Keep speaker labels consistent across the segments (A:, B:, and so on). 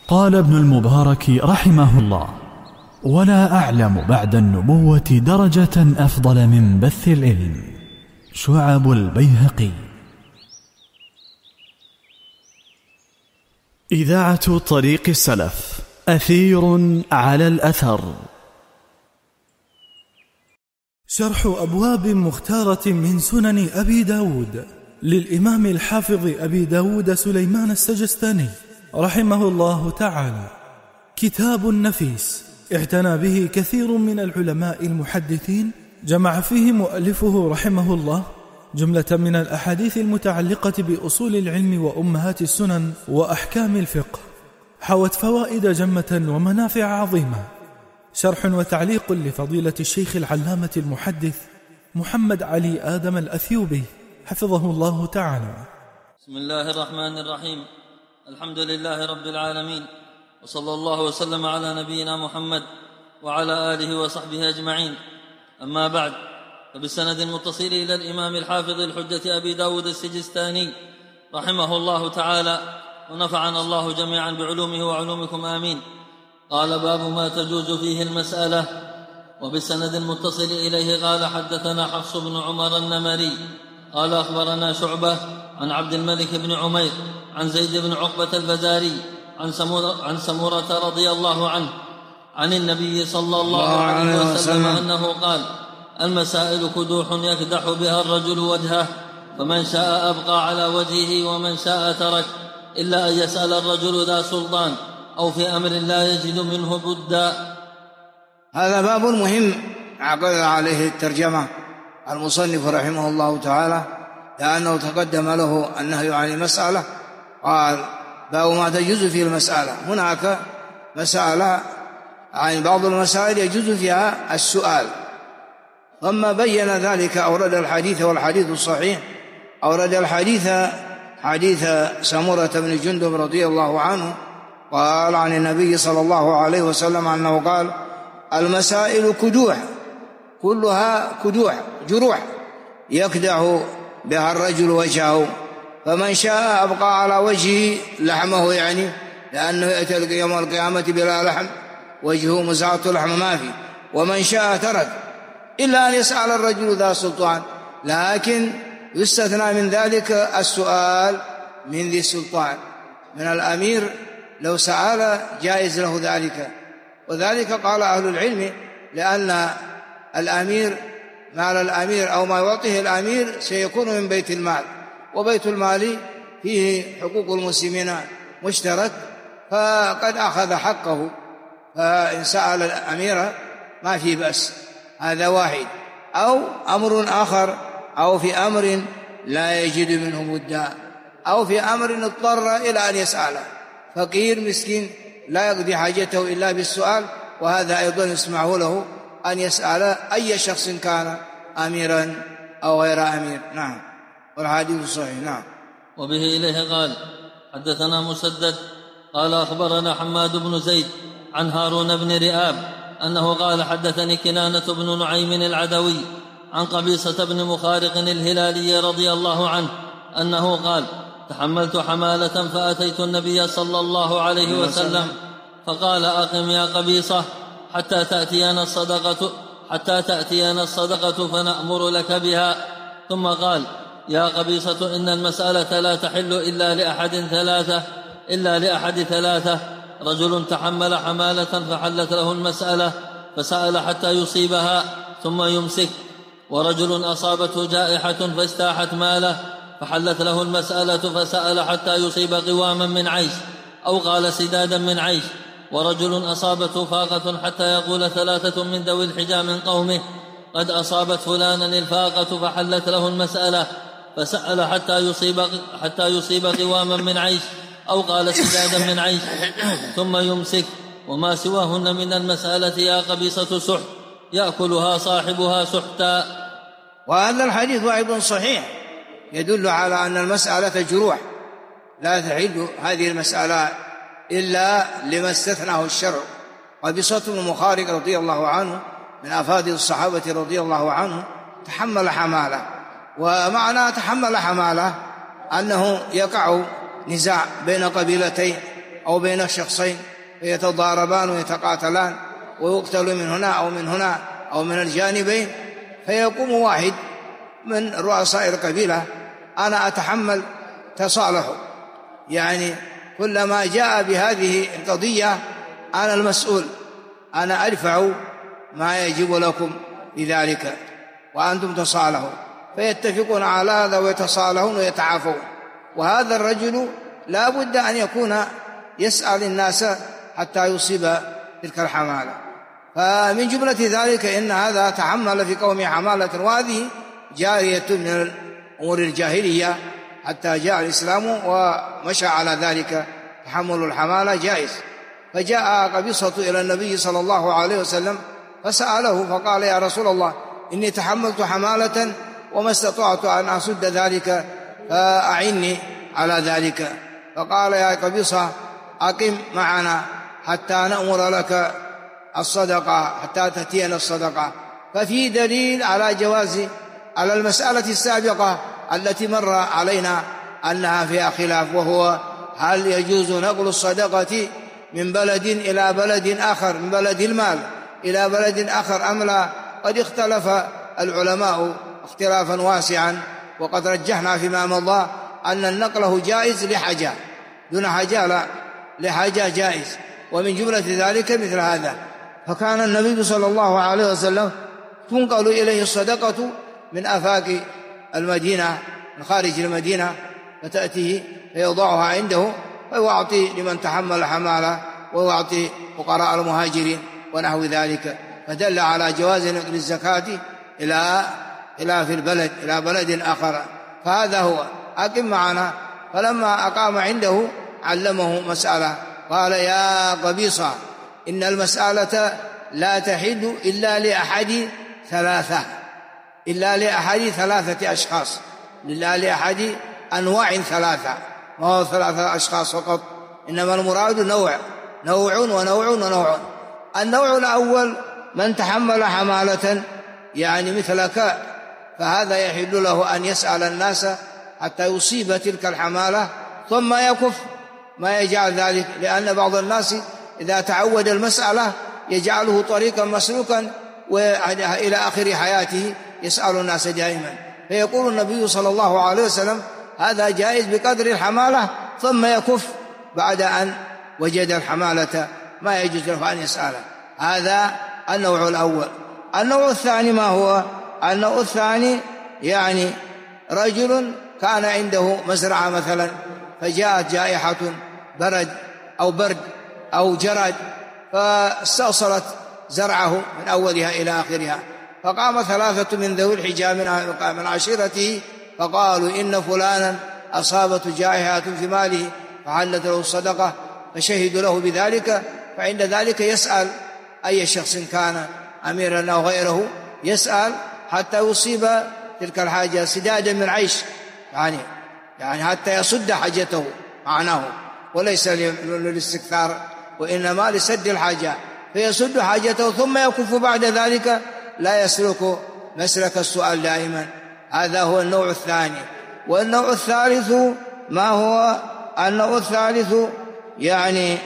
A: قال ابن المبارك رحمه الله: ولا أعلم بعد النبوة درجة أفضل من بث العلم. شعب البيهقي. إذاعة طريق السلف، أثير على الأثر.
B: شرح أبواب مختارة من سنن أبي داود للإمام الحافظ أبي داود سليمان السجستاني رحمه الله تعالى. كتاب نفيس اعتنى به كثير من العلماء المحدثين، جمع فيه مؤلفه رحمه الله جملة من الأحاديث المتعلقة بأصول العلم وأمهات السنن وأحكام الفقه، حوت فوائد جمة ومنافع عظيمة. شرح وتعليق لفضيلة الشيخ العلامة المحدث محمد علي آدم الأثيوبي حفظه الله تعالى.
C: بسم الله الرحمن الرحيم. الحمد لله رب العالمين، وصلى الله وسلم على نبينا محمد وعلى آله وصحبه أجمعين. أما بعد، فبالسند المتصل إلى الإمام الحافظ الحجة أبي داود السجستاني رحمه الله تعالى، ونفعنا الله جميعا بعلومه وعلومكم آمين. قال: باب ما تجوز فيه المسألة. وبالسند المتصل إليه قال: حدثنا حفص بن عمر النمري قال: أخبرنا شعبة عن عبد الملك بن عمير عن زيد بن عقبة الفزاري عن سمرة رضي الله عنه عن النبي صلى الله عليه وسلم أنه قال: المسائل كدوح يكدح بها الرجل وجهه، فمن شاء أبقى على وجهه ومن شاء ترك، إلا أن يسأل الرجل ذا سلطان أو في أمر لا يجد منه بدا.
D: هذا باب مهم عقد عليه الترجمة المصنف رحمه الله تعالى، لأنه تقدم له النهي عن المسألة. قال: باب ما تجوز فيه المسألة. هناك مسألة، يعني بعض المسائل يجوز فيها السؤال، ثم بين ذلك أورد الحديث، والحديث الصحيح أورد حديث سمرة بن جندب رضي الله عنه قال عن النبي صلى الله عليه وسلم أنه قال: المسائل كدوح، كلها كدوح، جروح يكدح بها الرجل وجهه، فمن شاء أبقى على وجهه لحمه، يعني لأنه يأتي يوم القيامة بلا لحم، وجهه مزعة لحم ما فيه، ومن شاء ترك، إلا أن يسأل الرجل ذا سلطان، لكن يستثنى من ذلك السؤال من ذي السلطان، من الأمير لو سأل جائز له ذلك. وذلك قال أهل العلم لأن الأمير، مال الأمير أو ما يعطيه الأمير سيكون من بيت المال، وبيت المال فيه حقوق المسلمين مشترك، فقد أخذ حقه، فإن سأل الأمير ما في بأس. هذا واحد. أو أمر آخر، أو في أمر لا يجد منه مدة، أو في أمر اضطر إلى أن يسأله، فقير مسكين لا يقضي حاجته إلا بالسؤال، وهذا أيضا يسمح له أن يسأل أي شخص كان أميرا أو غير أمير. نعم. والحديث صحيح. نعم.
C: وبه إليه قال: حدثنا مسدد قال: أخبرنا حماد بن زيد عن هارون بن رئاب أنه قال: حدثني كنانة بن نعيم العدوي عن قبيصة بن مخارق الهلالي رضي الله عنه أنه قال: تحملت حمالة فأتيت النبي صلى الله عليه وسلم فقال: أقم يا قبيصة حتى تأتينا الصدقة فنأمر لك بها. ثم قال: يا قبيصة إن المسألة لا تحل إلا لأحد ثلاثة: رجل تحمل حمالة فحلت له المسألة فسأل حتى يصيبها ثم يمسك، ورجل أصابته جائحة فاستاحت ماله فحلت له المسألة فسأل حتى يصيب قواما من عيش أو قال سدادا من عيش، ورجل أصابته فاقة حتى يقول ثلاثة من ذوي الحجى من قومه: قد أصابت فلانا الفاقة فحلت له المسألة فسأل حتى يصيب قواما من عيش أو قال سدادا من عيش ثم يمسك. وما سواهن من المسألة يا قبيصة سحت يأكلها صاحبها سحتا.
D: وهذا الحديث أيضا صحيح، يدل على أن المسألة جروح، لا تحل هذه المسألة إلا لما استثناه الشرع. قبيصة بن مخارق رضي الله عنه من أفاضل الصحابة رضي الله عنه تحمل حمالة، ومعنى تحمل حمالة أنه يقع نزاع بين قبيلتين أو بين شخصين فيتضاربان ويتقاتلان ويقتل من هنا أو من هنا أو من الجانبين، فيقوم واحد من رؤساء القبيلة: أنا أتحمل تصالحه، يعني كلما جاء بهذه القضية أنا المسؤول، أنا أدفع ما يجب لكم لذلك وأنتم تصالحوا. فيتفقون على هذا ويتصالحون ويتعافون. وهذا الرجل لا بد أن يكون يسأل الناس حتى يصيب تلك الحمالة. فمن جملة ذلك إن هذا تحمل في قومه حمالة، وهذه جارية من أمور الجاهلية حتى جاء الإسلام ومشى على ذلك. تحمل الحمالة جائز. فجاء قبيصة إلى النبي صلى الله عليه وسلم فسأله فقال: يا رسول الله، إني تحملت حمالة وما استطعت أن أسد ذلك، فأعني على ذلك. فقال: يا قبيصة، أقم معنا حتى نأمر لك الصدقة، حتى تأتينا الصدقة. ففي دليل على جواز، على المسألة السابقة التي مر علينا أنها فيها خلاف، وهو هل يجوز نقل الصدقة من بلد إلى بلد آخر، من بلد المال إلى بلد آخر أم لا؟ قد اختلف العلماء اختلافا واسعا، وقد رجحنا فيما مضى أن النقله جائز لحاجة، دون حاجة لا، لحاجة جائز. ومن جملة ذلك مثل هذا. فكان النبي صلى الله عليه وسلم تنقل إليه الصدقة من آفاق المدينة، من خارج المدينة، فتأتيه فيوضعها عنده ويعطي لمن تحمل حمالة، ويعطي فقراء المهاجرين ونحو ذلك. فدل على جواز نقل الزكاة إلى في البلد إلى بلد آخر. فهذا هو أقم معنا. فلما أقام عنده علمه مسألة، قال: يا قبيصة، إن المسألة لا تحل إلا لأحد ثلاثة، إلا لأحد ثلاثة أشخاص، إلا لأحد أنواع ثلاثة، ما هو 3 أشخاص فقط، إنما المراد نوع ونوع ونوع. النوع الأول من تحمل حمالة يعني مثلك، فهذا يحل له أن يسأل الناس حتى يصيب تلك الحمالة ثم يكف، ما يجعل ذلك، لأن بعض الناس إذا تعود المسألة يجعله طريقا مسلوكا وإلى آخر حياته يسأل الناس دائما. فيقول النبي صلى الله عليه وسلم: هذا جائز بقدر الحمالة، ثم يكف بعد أن وجد الحمالة، ما يجوز له أن يسأله. هذا النوع الأول. النوع الثاني ما هو؟ النوع الثاني يعني رجل كان عنده مزرعة مثلا، فجاءت جائحة برد أو جرد، فاستأصلت زرعه من أولها إلى آخرها. فقام 3 من ذوي الحجى من عشيرته فقالوا: إن فلانا أصابت جائحة في ماله فحلت له الصدقة، فشهدوا له بذلك. فعند ذلك يسأل أي شخص كان أميرا أو غيره، يسأل حتى يصيب تلك الحاجة سدادا من عيش، يعني حتى يسد حاجته معناه، وليس للاستكثار وإنما لسد الحاجة، فيسد حاجته ثم يكف بعد ذلك، لا يسلك مسلك السؤال دائما. هذا هو النوع الثاني. والنوع الثالث ما هو؟ النوع الثالث يعني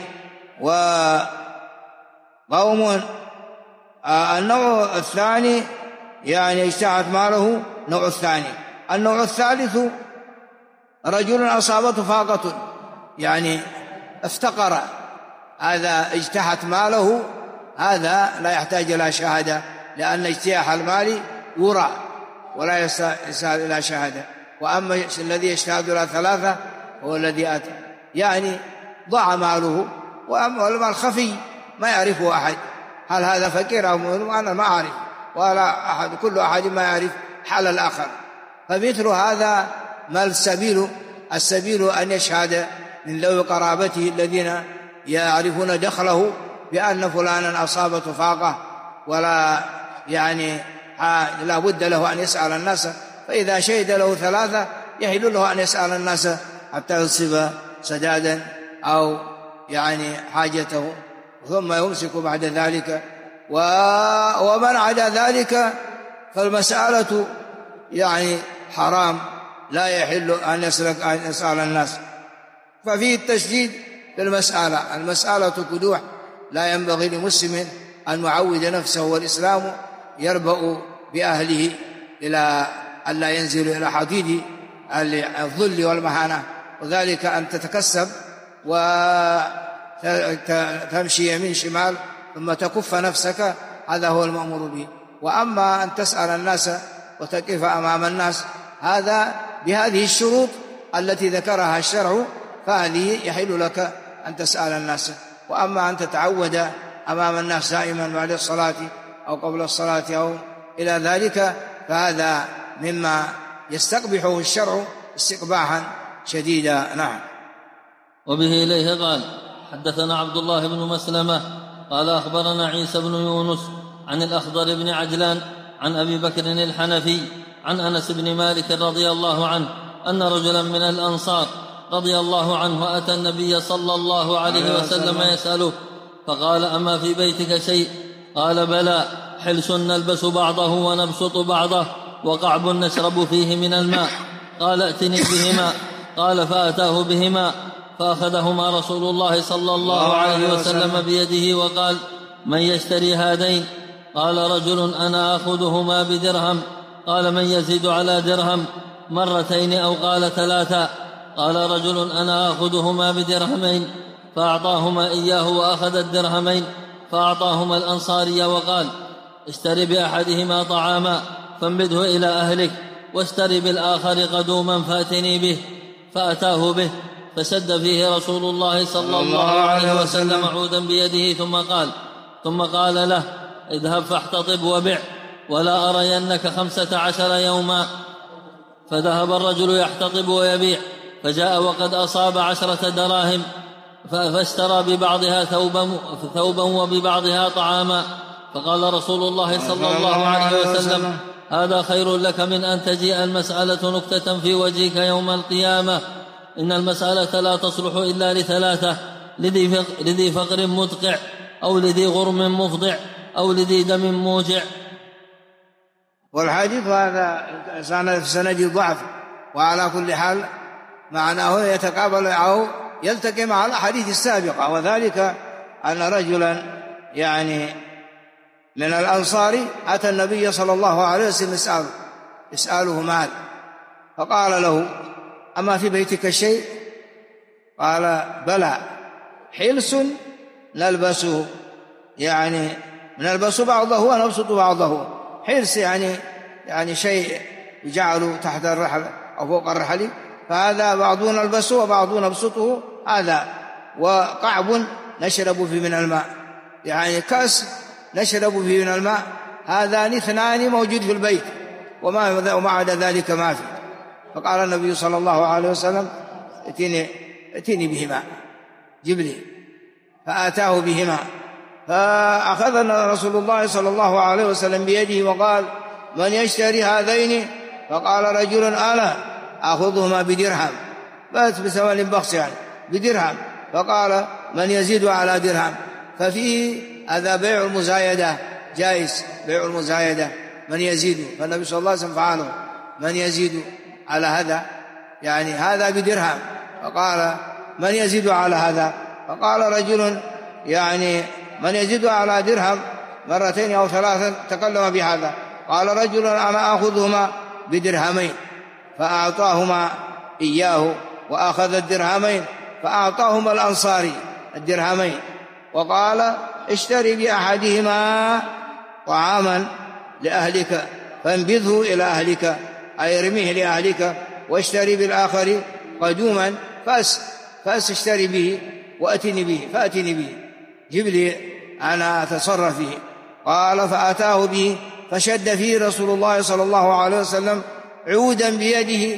D: وقوم النوع الثاني يعني اجتاحت ماله. نوع الثاني. النوع الثالث رجل أصابته فاقة، يعني افتقر، هذا اجتاحت ماله، هذا لا يحتاج إلى شهادة، لأن اجتياح المال يرى ولا يسأل إلى شهادة. وأما الذي يشتهد إلى 3 هو الذي أتى، يعني ضاع ماله. وأما المال خفي ما يعرفه أحد، هل هذا فقير أو مؤمن، أنا ما أعرف، ولا أحد، كل أحد ما يعرف حال الآخر. فمثل هذا ما السبيل أن يشهد من ذوي قرابته الذين يعرفون دخله بأن فلانا أصابته فاقة، ولا يعني لا بد له أن يسأل الناس. فإذا شهد له 3 يحل له أن يسأل الناس حتى يصيب سدادا أو يعني حاجته، ثم يمسك بعد ذلك. ومن عدا ذلك فالمسألة يعني حرام، لا يحل أن يسأل الناس. ففيه التشديد في المسألة كدوح، لا ينبغي لمسلم أن يعود نفسه، والإسلام يربأ بأهله إلى أن لا ينزل إلى حديد الذل والمهانة، وذلك أن تتكسب وتمشي يمين شمال ثم تكف نفسك، هذا هو المأمور به. وأما أن تسأل الناس وتقف أمام الناس، هذا بهذه الشروط التي ذكرها الشرع، فهذه يحل لك أن تسأل الناس. وأما أن تتعود أمام الناس دائما بعد الصلاة أو قبل الصلاة أو إلى ذلك، فهذا مما يستقبحه الشرع استقباحا شديدا. نعم.
C: وبه إليه قال: حدثنا عبد الله بن مسلمة قال أخبرنا عيسى بن يونس عن الأخضر بن عجلان عن أبي بكر الحنفي عن أنس بن مالك رضي الله عنه أن رجلا من الأنصار رضي الله عنه أتى النبي صلى الله عليه وسلم يسأله، فقال: أما في بيتك شيء؟ قال: بلى، حلس نلبس بعضه ونبسط بعضه، وقعب نشرب فيه من الماء. قال: ائتني بهما. قال: فأتاه بهما، فأخذهما رسول الله صلى الله عليه وسلم بيده وقال: من يشتري هذين؟ قال رجل: أنا أخذهما بدرهم. قال: من يزيد على درهم؟ مرتين أو قال 3. قال رجل: أنا أخذهما بدرهمين. فأعطاهما إياه وأخذ الدرهمين، فأعطاهما الأنصاري وقال: اشتري بأحدهما طعاما فانبذه إلى أهلك، واشتري بالآخر قدوما فأتني به. فأتاه به، فسد فيه رسول الله صلى الله عليه وسلم عودا بيده، ثم قال له: اذهب فاحتطب وبع، ولا أرينك 15 يوما. فذهب الرجل يحتطب ويبيع، فجاء وقد أصاب 10 دراهم، فاشترى ببعضها ثوبا وببعضها طعاما. فقال رسول الله صلى الله عليه وسلم: هذا خير لك من أن تجيء المسألة نكتة في وجهك يوم القيامة. إن المسألة لا تصلح إلا ل3: لذي فقر مدقع، أو لذي غرم مفضع، أو لذي دم موجع.
D: والحديث هذا في سند ضعف، وعلى كل حال معناه يتقابل أو يلتقي مع الأحاديث السابقة، وذلك أن رجلا من الأنصار أتى النبي صلى الله عليه وسلم يسأله مال، فقال له: أما في بيتك شيء؟ قال: بلى، حلس نلبسه، نلبس بعضه ونبسط بعضه. حلس يعني شيء يجعل تحت الرحل أو فوق الرحل، فهذا بعضنا نلبسه وبعضنا نبسطه هذا. وقعب نشرب فيه من الماء، كأس نشرب فيه من الماء، هذان 2 موجود في البيت، وما عدا ذلك ما فيه. فقال النبي صلى الله عليه وسلم: ائتني بهما، جب لي. فآتاه بهما، فأخذنا رسول الله صلى الله عليه وسلم بيده وقال: من يشتري هذين؟ فقال رجل: أنا أخذهما بدرهم، بس بثمن بخس بدرهم. فقال: من يزيد على درهم؟ ففيه هذا بيع المزايدة، جائز بيع المزايدة، من يزيد. فالنبي صلى الله عليه وسلم فعله: من يزيد على هذا؟ هذا بدرهم. فقال: من يزيد على هذا؟ فقال رجل: من يزيد على درهم 2 أو 3 تكلم بهذا. قال رجل: أنا أخذهما بدرهمين. فأعطاهما إياه وأخذ الدرهمين، فأعطاهما الأنصاري الدرهمين، وقال: اشتري بأحدهما طعاما لأهلك فانبذه إلى أهلك، أي ارميه لأهلك، واشتري بالآخر قدوما فأستشتري به وأتني به، فأتني به، جب لي أنا أتصرف فيه. قال: فأتاه به، فشد فيه رسول الله صلى الله عليه وسلم عودا بيده،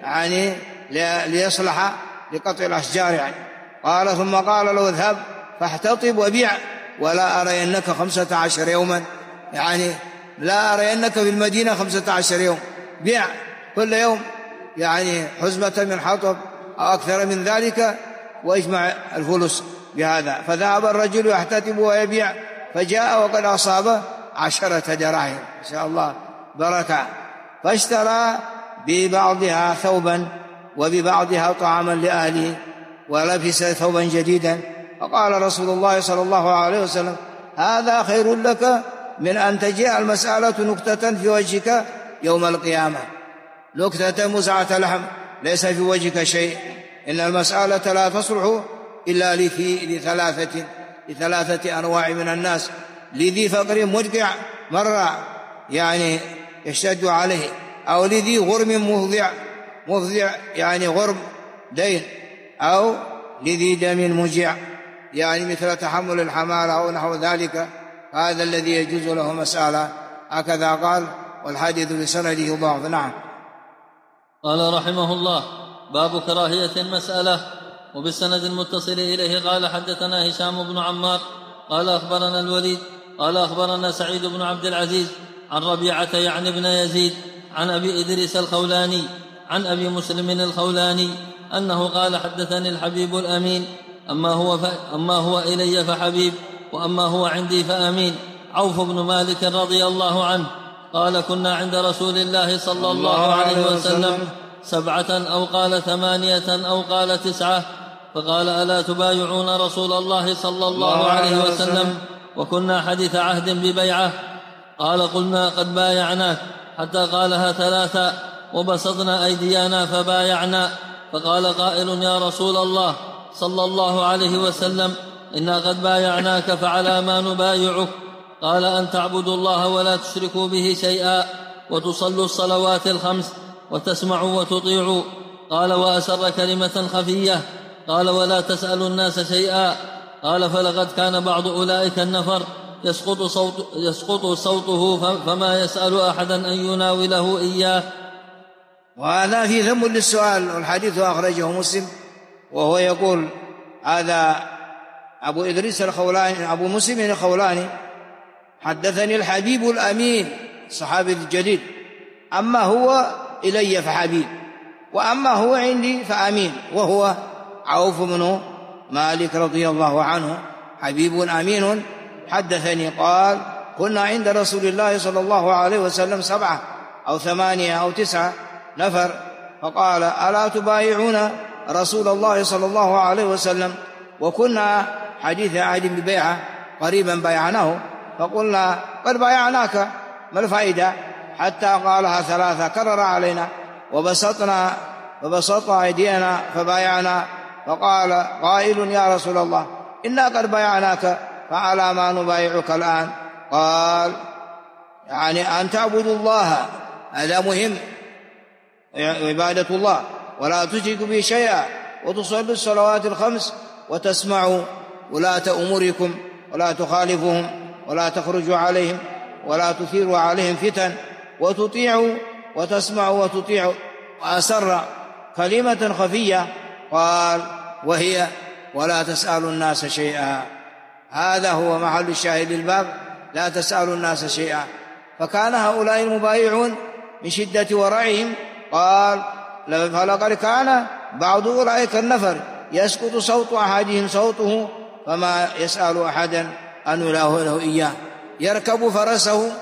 D: ليصلح لقطع الأشجار قال: ثم قال له: اذهب فاحتطب وبيع، ولا أرينك 15 يوما، لا أرينك في المدينة 15 يوم، بيع كل يوم حزمة من حطب أو أكثر من ذلك، واجمع الفلوس بهذا. فذهب الرجل يحتطب ويبيع، فجاء وقد أصاب 10 دراهم، إن شاء الله بركة. فاشترى ببعضها ثوبا وببعضها طعاما لأهله، ولبس ثوبا جديدا، فقال رسول الله صلى الله عليه وسلم: هذا خير لك من أن تجيء المسألة نكتة في وجهك يوم القيامة، نكتة مزعة لحم ليس في وجهك شيء. إن المسألة لا تصلح إلا لثلاثة أنواع من الناس: لذي فقر مدقع مرة يعني يشتد عليه، أو لذي غرم مفضع يعني غرم دين، أو لذي دم مجع يعني مثل تحمل الحمالة أو نحو ذلك، هذا الذي يجوز له مسألة. هكذا قال، والحديث بسنده ضعف. نعم.
C: قال رحمه الله: باب كراهية المسألة. وبالسند المتصل إليه قال: حدثنا هشام بن عمار قال أخبرنا الوليد قال أخبرنا سعيد بن عبد العزيز عن ربيعة يعني بن يزيد عن أبي إدريس الخولاني عن أبي مسلم الخولاني أنه قال: حدثني الحبيب الأمين، أما هو إلي فحبيب، وأما هو عندي فأمين، عوف بن مالك رضي الله عنه قال: كنا عند رسول الله صلى الله عليه وسلم 7 أو قال 8 أو قال 9، فقال: ألا تبايعون رسول الله صلى الله عليه وسلم؟ وكنا حديث عهد ببيعة. قال: قلنا: قد بايعناك، حتى قالها 3 وبسطنا أيدينا فبايعنا. فقال قائل: يا رسول الله صلى الله عليه وسلم، إنا قد بايعناك، فعلى ما نبايعك؟ قال: أن تعبدوا الله ولا تشركوا به شيئا، وتصلوا الصلوات 5، وتسمعوا وتطيعوا. قال: وأسر كلمة خفية. قال: ولا تسألوا الناس شيئا. قال: فلقد كان بعض أولئك النفر يسقط صوته فما يسأل أحدا أن يناوله إياه.
D: وهذا في ذم للسؤال، والحديث أخرجه مسلم، وهو يقول: هذا أبو إدريس الخولاني أبو مسلم الخولاني حدثني الحبيب الأمين الصحابي الجليل، أما هو إلي فحبيب، وأما هو عندي فأمين، وهو عوف بن مالك رضي الله عنه، حبيب أمين. حدثني قال: كنا عند رسول الله صلى الله عليه وسلم 7 أو 8 أو 9 نفر، فقال: ألا تبايعون رسول الله صلى الله عليه وسلم؟ وكنا حديث عهد ببيعة، قريبا بايعناه، فقلنا: قد بايعناك، ما الفائدة؟ حتى قالها 3، كرر علينا، وبسطنا أيدينا فبايعنا. فقال قائل: يا رسول الله، إنا قد بايعناك، فعلى ما نبايعك الآن؟ قال: يعني أن تعبدوا الله، هذا مهم، عبادة الله، ولا تشركوا به شيئا، وتصلوا الصلوات 5، وتسمعوا ولاة أموركم، ولا تخالفهم، ولا تخرجوا عليهم، ولا تثيروا عليهم فتن، وتطيعوا وتسمعوا وتطيعوا. وأسر كلمة خفية، قال: وهي: ولا تسألوا الناس شيئا. هذا هو محل الشاهد للباب، لا تسألوا الناس شيئا. فكان هؤلاء المبايعون من شدة ورعهم، قال: فلقد كان بعض أولئك النفر يسقط صوت أحدهم صوته فما يسأل أحدا أن يناوله إياه، يركب فرسه،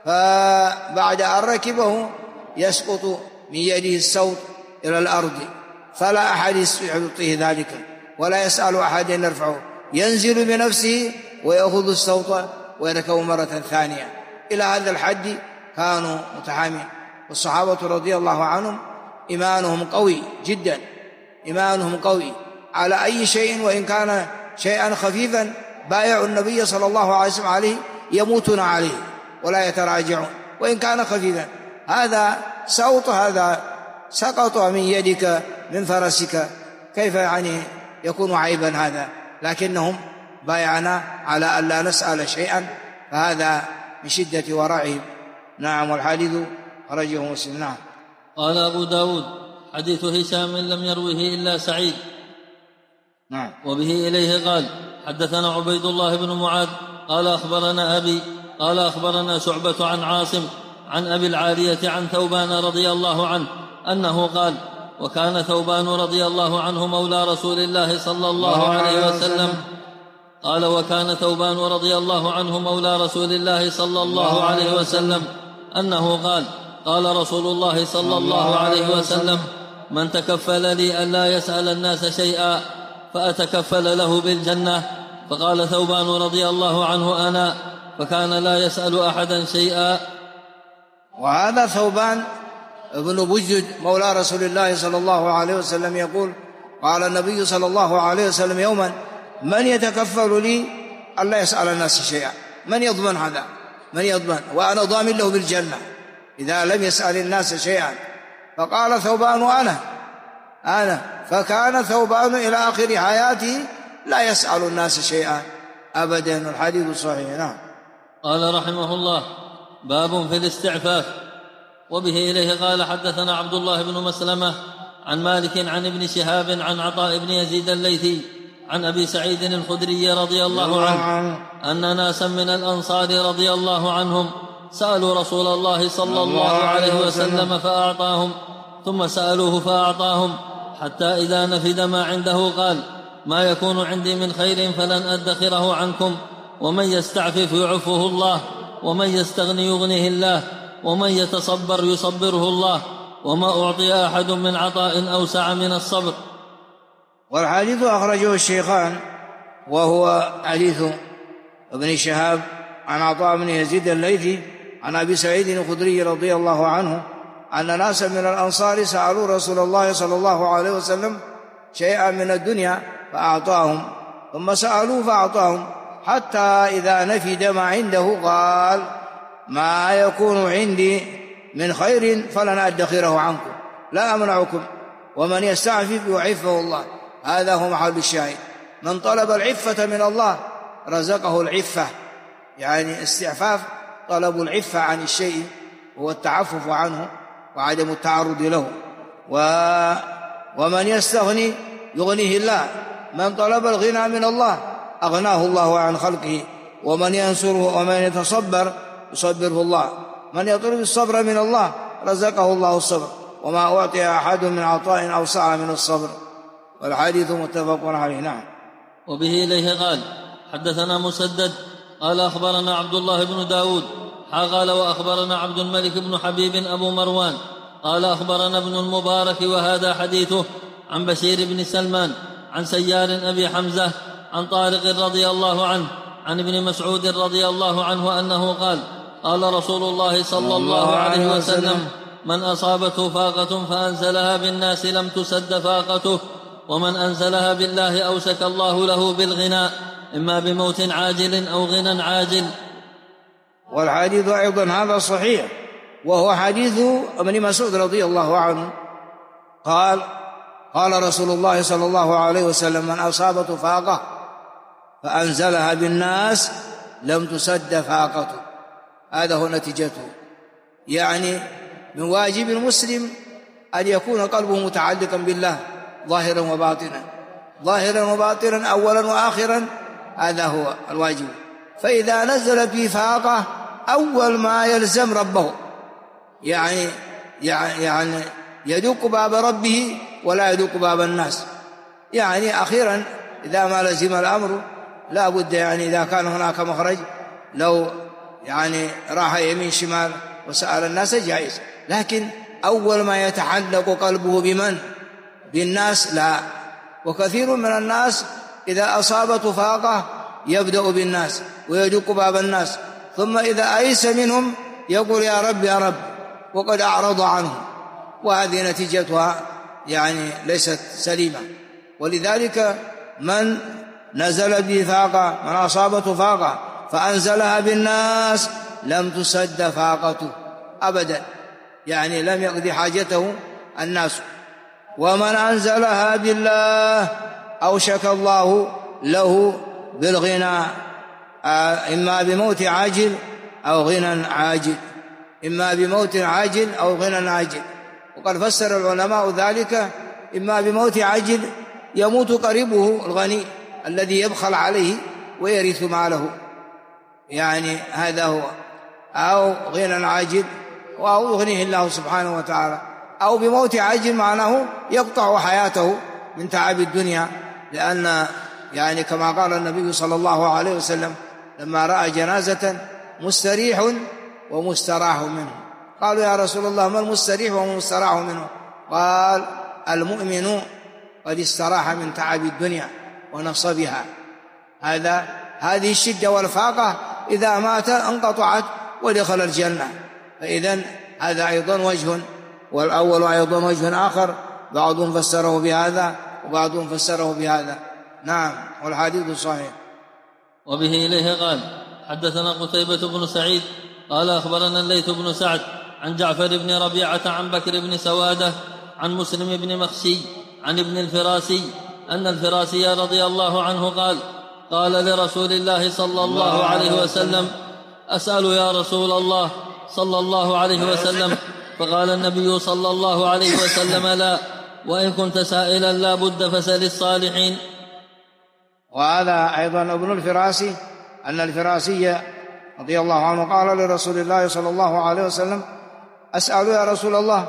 D: فبعد أن ركبه يسقط من يده الصوت إلى الأرض، فلا أحد يعطيه ذلك، ولا يسأل أحد أن يرفعه، ينزل بنفسه ويأخذ الصوت ويركب مرة ثانية. إلى هذا الحد كانوا متحامين. والصحابة رضي الله عنهم إيمانهم قوي جدا، إيمانهم قوي على أي شيء، وإن كان شيئا خفيفا بايعوا النبي صلى الله عليه وسلم عليه، يموتون عليه ولا يتراجعون، وإن كان خفيفا. هذا صوت، هذا سقط من يدك من فرسك، كيف يعني يكون عيبا هذا؟ لكنهم بايعنا على أن لا نسأل شيئا، فهذا من شدة ورعهم. نعم. والحديث خرجه مسلم. نعم.
C: قال أبو داود: حديث هشام لم يروه إلا سعيد.
D: نعم.
C: وبه إليه قال: حدثنا عبيد الله بن معاذ قال أخبرنا أبي قال أخبرنا شعبة عن عاصم عن أبي العالية عن ثوبان رضي الله عنه أنه قال: وكان ثوبان رضي الله عنه مولى رسول الله صلى الله عليه وسلم. قال: وكان ثوبان رضي الله عنه مولى رسول الله صلى الله عليه وسلم أنه قال: قال رسول الله صلى الله عليه وسلم: من تكفل لي أن لا يسأل الناس شيئا فأتكفل له بالجنة. فقال ثوبان رضي الله عنه: أنا. فكان لا يسأل أحدا شيئا.
D: وهذا ثوبان ابن بجد مولى رسول الله صلى الله عليه وسلم يقول: قال النبي صلى الله عليه وسلم يوما: من يتكفل لي ألا يسأل الناس شيئا؟ من يضمن هذا؟ من يضمن؟ وأنا ضامن له بالجنة إذا لم يسأل الناس شيئا. فقال ثوبان: أنا. فكان ثوبان إلى آخر حياته لا يسأل الناس شيئا أبدا. الحديث صحيح. نعم.
C: قال رحمه الله: باب في الاستعفاف. وبه إليه قال: حدثنا عبد الله بن مسلمة عن مالك عن ابن شهاب عن عطاء بن يزيد الليثي عن أبي سعيد الخدري رضي الله عنه أن ناسا من الأنصار رضي الله عنهم سألوا رسول الله صلى الله عليه وسلم فأعطاهم، ثم سألوه فأعطاهم، حتى إذا نفد ما عنده قال: ما يكون عندي من خير فلن أدخره عنكم، ومن يستعفف يعفه الله، ومن يستغني يغنيه الله، ومن يتصبر يصبره الله، وما أعطي أحد من عطاء أوسع من الصبر.
D: والحديث أخرجه الشيخان، وهو حديث ابن شهاب عن عطاء بن يزيد الليثي عن أبي سعيد الخدري رضي الله عنه أن ناسا من الأنصار سألوا رسول الله صلى الله عليه وسلم شيئا من الدنيا فأعطاهم، ثم سألوه فأعطاهم، حتى إذا نفد ما عنده قال: ما يكون عندي من خير فلن أدخره عنكم، لا أمنعكم، ومن يستعفف يعفه الله. هذا هو محل الشاهد. من طلب العفة من الله رزقه العفة، يعني استعفاف طلب العفة عن الشيء هو التعفف عنه وعدم التعرض له. ومن يستغني يغنيه الله. من طلب الغنى من الله أغناه الله عن خلقه. ومن ينصره ومن يتصبر يصبره الله. من يطلب الصبر من الله رزقه الله الصبر، وما أعطي أحد من عطاء أوسع من الصبر. والحديث متفق عليه. نعم.
C: وبه إليه قال: حدثنا مسدد قال: أخبرنا عبد الله بن داود قال: وأخبرنا عبد الملك بن حبيب أبو مروان قال: أخبرنا ابن المبارك وهذا حديثه عن بشير بن سلمان عن سيار أبي حمزة عن طارق رضي الله عنه عن ابن مسعود رضي الله عنه أنه قال: قال رسول الله صلى الله عليه وسلم: من أصابته فاقة فأنزلها بالناس لم تسد فاقته، ومن أنزلها بالله أوشك الله له بالغنى، إما بموت عاجل أو غنى عاجل.
D: والحديث أيضا هذا صحيح، وهو حديث ابن مسعود رضي الله عنه قال: قال رسول الله صلى الله عليه وسلم: من أصابته فاقة فأنزلها بالناس لم تسد فاقته. هذا هو نتيجته. يعني من واجب المسلم أن يكون قلبه متعلقا بالله ظاهرا وباطنا، ظاهرا وباطنا، أولا وآخرا. هذا هو الواجب. فإذا نزل في فاقة أول ما يلزم ربه، يعني يدق باب ربه ولا يدق باب الناس. يعني أخيرا إذا ما لزم الأمر لا بد، يعني إذا كان هناك مخرج، لو يعني راح يمين شمال وسأل الناس جائز، لكن أول ما يتعلق قلبه بمن؟ بالناس؟ لا. وكثير من الناس إذا أصابته فاقة يبدأ بالناس ويدق باب الناس، ثم إذا أيس منهم يقول: يا رب يا رب، وقد أعرض عنه. وهذه نتيجتها يعني ليست سليمة. ولذلك من نزل به فاقة، من أصابته فاقة فأنزلها بالناس لم تسد فاقته أبدا، يعني لم يقضي حاجته الناس. ومن أنزلها بالله أوشك الله له بالغنى، إما بموت عاجل أو غنى عاجل، إما بموت عاجل أو غنى عاجل. وقد فسر العلماء ذلك: إما بموت عاجل يموت قريبه الغني الذي يبخل عليه ويرث ماله، يعني هذا هو، أو غنى عاجل أو يغنيه الله سبحانه وتعالى، أو بموت عاجل معناه يقطع حياته من تعب الدنيا. لأن يعني كما قال النبي صلى الله عليه وسلم لما رأى جنازة: مستريح ومستراح منه. قالوا: يا رسول الله ما المستريح والمستراح منه؟ قال: المؤمن قد استراح من تعب الدنيا ونصبها. هذه الشدة والفاقة إذا مات انقطعت ودخل الجنة. فإذن هذا أيضا وجه، والأول أيضا وجه آخر، بعضهم فسره بهذا وبعضهم فسره بهذا. نعم، والحديث صحيح.
C: وبه إليه قال: حدثنا قتيبة بن سعيد قال أخبرنا الليث بن سعد عن جعفر بن ربيعة عن بكر بن سوادة عن مسلم بن مخشي عن ابن الفراسي أن الفراسي رضي الله عنه قال لرسول الله صلى الله عليه وسلم: أسأل يا رسول الله صلى الله عليه وسلم. فقال النبي صلى الله عليه وسلم: لا، وإن كنت سائلا لا بد فسل الصالحين.
D: وهذا أيضا ابن الفراسي أن الفراسي رضي الله عنه قال لرسول الله صلى الله عليه وسلم: أسأل يا رسول الله،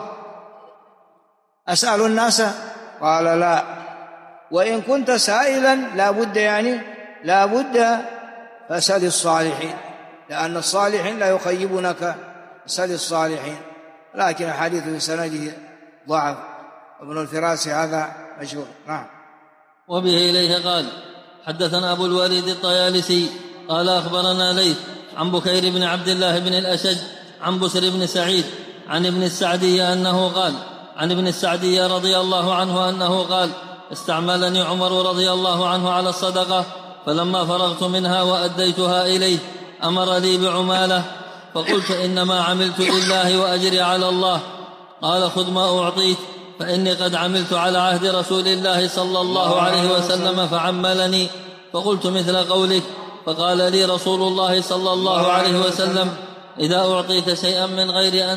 D: أسأل الناس؟ قال: لا، وإن كنت سائلا لا بد فسل الصالحين، لأن الصالحين لا يخيبونك، سل الصالحين. لكن الحديث في سنده ضعف، ابن الفراسي هذا مشهور. نعم.
C: وبه إليه قال: حدثنا أبو الوليد الطيالسي قال أخبرنا ليث عن بكير بن عبد الله بن الأشج عن بسر بن سعيد عن ابن السعدي أنه قال: عن ابن السعدي رضي الله عنه أنه قال: استعملني عمر رضي الله عنه على الصدقة، فلما فرغت منها وأديتها إليه أمر لي بعمالة، فقلت: إنما عملت لله وأجري على الله. قال: خذ ما أعطيت، فإني قد عملت على عهد رسول الله صلى الله عليه وسلم فعملني. فقلت مثل قولك. فقال لي رسول الله صلى الله عليه وسلم: إذا أعطيت شيئا من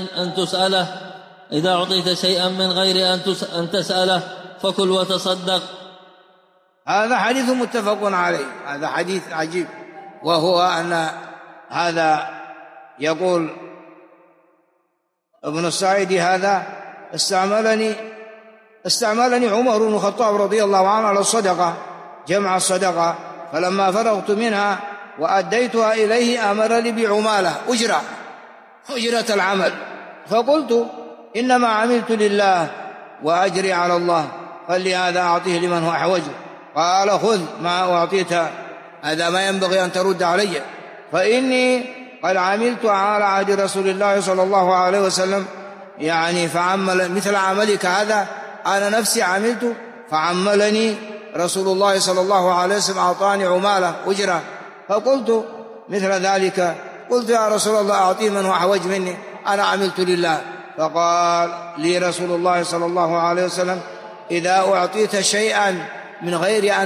C: غير أن تسأله فكل وتصدق.
D: هذا حديث متفق عليه، هذا حديث عجيب، وهو أن هذا يقول ابن السعيد هذا: استعملني عمر بن الخطاب رضي الله عنه على الصدقة، جمع الصدقة، فلما فرغت منها وأديتها إليه أمر لي بعمالة، أجرة العمل، فقلت: إنما عملت لله وأجري على الله، فلهذا أعطيه لمن هو أحوجه. قال: خذ ما أعطيت، هذا ما ينبغي أن ترد علي، فإني قد عملت على عهد رسول الله صلى الله عليه وسلم، فعمل مثل عملك هذا، أنا نفسي عملت فعملني رسول الله صلى الله عليه وسلم، أعطاني عمالة أجرة. فقلت مثل ذلك، قلت: يا رسول الله أعطيه من هو أحوج مني، أنا عملت لله. فقال لي رسول الله صلى الله عليه وسلم: إذا أعطيت شيئا من غير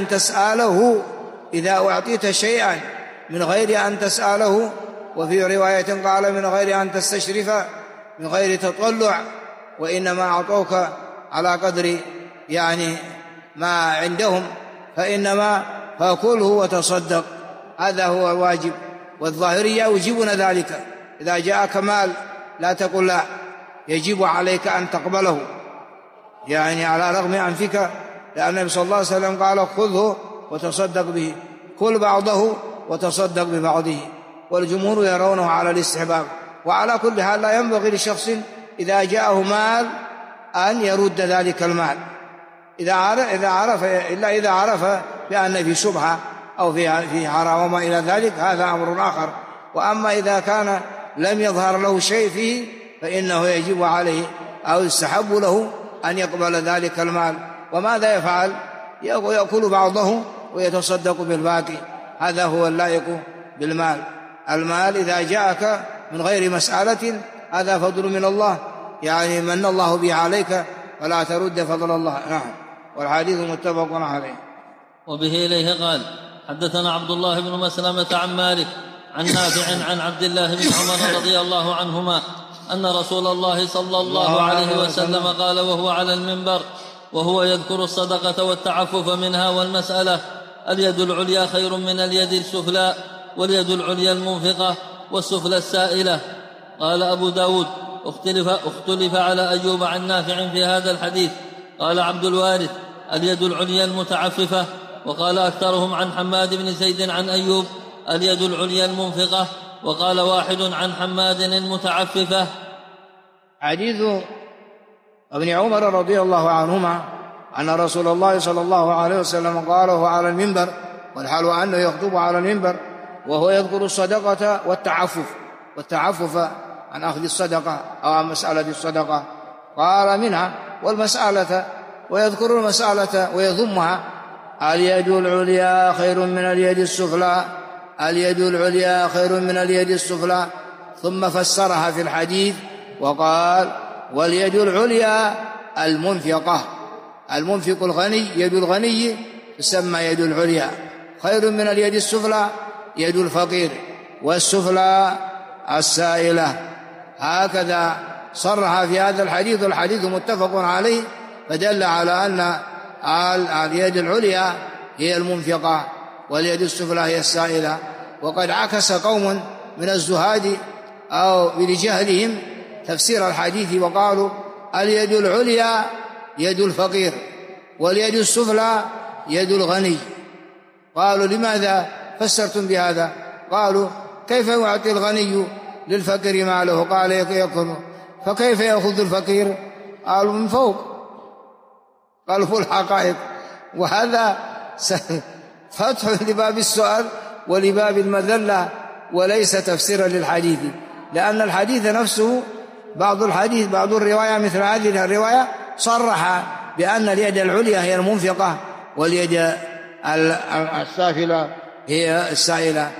D: أن تسأله، وفي رواية قال: من غير أن تستشرف، من غير تطلع، وإنما أعطوك على قدر ما عندهم، فكله وتصدق. هذا هو الواجب، والظاهرية يوجبون ذلك. إذا جاءك مال لا تقل لا، يجب عليك أن تقبله، على رغم أنفك، لأن النبي صلى الله عليه وسلم قال: خذه وتصدق به، كل بعضه وتصدق ببعضه، والجمهور يرونه على الاستحباب. وعلى كل حال لا ينبغي لشخص إذا جاءه مال أن يرد ذلك المال إذا عرف بأن في شبهة أو في حرام وما إلى ذلك، هذا أمر آخر. وأما إذا كان لم يظهر له شيء فيه فإنه يجب عليه أو يستحب له أن يقبل ذلك المال. وماذا يفعل؟ يأكل بعضه ويتصدق بالباقي، هذا هو اللائق بالمال. المال إذا جاءك من غير مسألة هذا فضل من الله، من الله به عليك، فلا ترد فضل الله. نعم. والحديث متفق عليه.
C: وبه إليه قال: حدثنا عبد الله بن مسلمة عن مالك عن نافع عن عبد الله بن عمر رضي الله عنهما أن رسول الله صلى الله عليه وسلم قال وهو على المنبر وهو يذكر الصدقة والتعفف منها والمسألة: اليد العليا خير من اليد السفلى، واليد العليا المنفقة والسفلى السائلة. قال أبو داود: اختلف على أيوب عن نافع في هذا الحديث. قال عبد الوارث: اليد العليا المتعففة. وقال أكثرهم عن حماد بن زيد عن أيوب: اليد العليا المنفقة. وقال واحد عن حماد المتعففة.
D: حديث ابن عمر رضي الله عنهما أن رسول الله صلى الله عليه وسلم قاله على المنبر، والحال أنه يخطب على المنبر وهو يذكر الصدقة والتعفف عن أخذ الصدقة أو عن مسألة الصدقة، قال منها والمسألة، ويذكر المسألة ويضمها: اليد العليا خير من اليد السفلى، اليد العليا خير من اليد السفلى. ثم فسرها في الحديث وقال: واليد العليا المنفقة، المنفق الغني، يد الغني تسمى يد العليا، خير من اليد السفلى يد الفقير، والسفلى السائلة. هكذا صرح في هذا الحديث، والحديث متفق عليه، فدل على أن اليد العليا هي المنفقة واليد السفلى هي السائلة. وقد عكس قوم من الزهاد أو بجهلهم تفسير الحديث وقالوا: اليد العليا يد الفقير واليد السفلى يد الغني. قالوا: لماذا فسرتم بهذا؟ قالوا: كيف يعطي الغني للفقير ماله؟ قال: يكون. فكيف يأخذ الفقير؟ قالوا: من فوق. قالوا: الحقائق. وهذا فتح لباب السؤال ولباب المذلة، وليس تفسيرا للحديث، لأن الحديث نفسه بعض الرواية مثل هذه الرواية صرح بأن اليد العليا هي المنفقة واليد السافلة هي السائلة.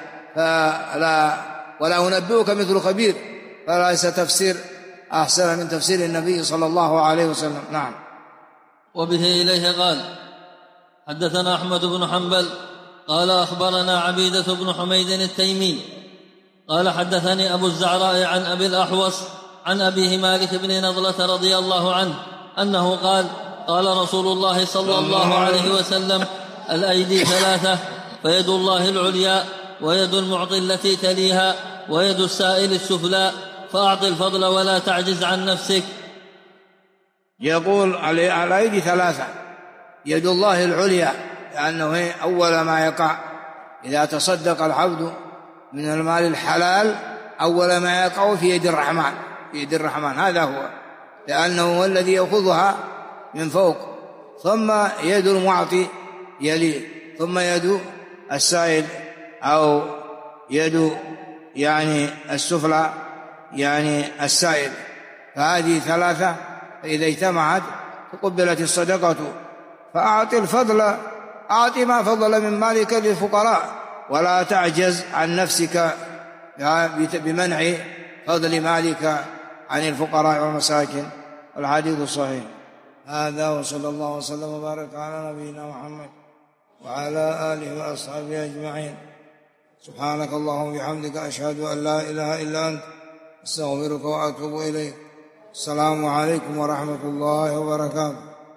D: ولا أنبئك مثل خبير، فليس تفسير أحسن من تفسير النبي صلى الله عليه وسلم. نعم.
C: وبه إليه قال: حدثنا أحمد بن حنبل قال أخبرنا عبيدة بن حميد التيمي قال حدثني أبو الزعراء عن أبي الأحوص عن أبيه مالك بن نضلة رضي الله عنه أنه قال: قال رسول الله صلى الله عليه وسلم: الأيدي ثلاثة، فيد الله العليا، ويد المعطي التي تليها، ويد السائل السفلى، فأعط الفضل ولا تعجز عن نفسك.
D: يقول: الأيدي ثلاثة، يد الله العليا، لأنه أول ما يقع إذا تصدق العبد من المال الحلال أول ما يقع في يد الرحمن، في يد الرحمن، هذا هو، لأنه هو الذي يأخذها من فوق. ثم يد المعطي يلي، ثم يد السائل أو يد السفلى السائل. فهذه ثلاثة، فإذا اجتمعت فقبلت الصدقة. فأعط الفضل، أعط ما فضل من مالك للفقراء، ولا تعجز عن نفسك بمنع فضل مالك عن الفقراء والمساكين. الحديث الصحيح. هذا، وصلى الله وسلم وبارك على نبينا محمد وعلى آله وأصحابه أجمعين. سبحانك اللهم وبحمدك، أشهد أن لا إله إلا أنت، أستغفرك وأتوب إليك. السلام عليكم ورحمة الله وبركاته.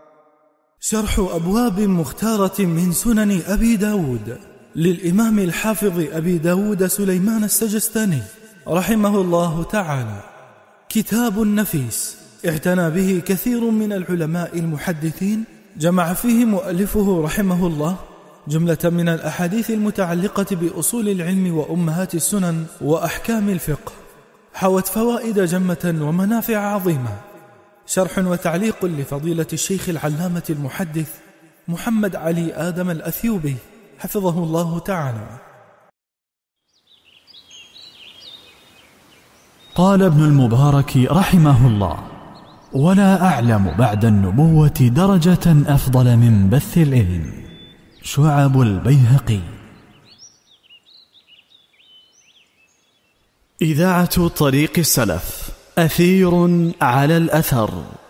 B: شرح أبواب مختارة من سنن أبي داود للإمام الحافظ أبي داود سليمان السجستاني رحمه الله تعالى. كتاب نفيس اعتنى به كثير من العلماء المحدثين، جمع فيه مؤلفه رحمه الله جملة من الأحاديث المتعلقة بأصول العلم وأمهات السنن وأحكام الفقه، حوت فوائد جمة ومنافع عظيمة. شرح وتعليق لفضيلة الشيخ العلامة المحدث محمد علي آدم الأثيوبي حفظه الله تعالى.
A: قال ابن المبارك رحمه الله: ولا أعلم بعد النبوة درجة أفضل من بث العلم. شعب البيهقي. إذاعة طريق السلف، أثير على الأثر.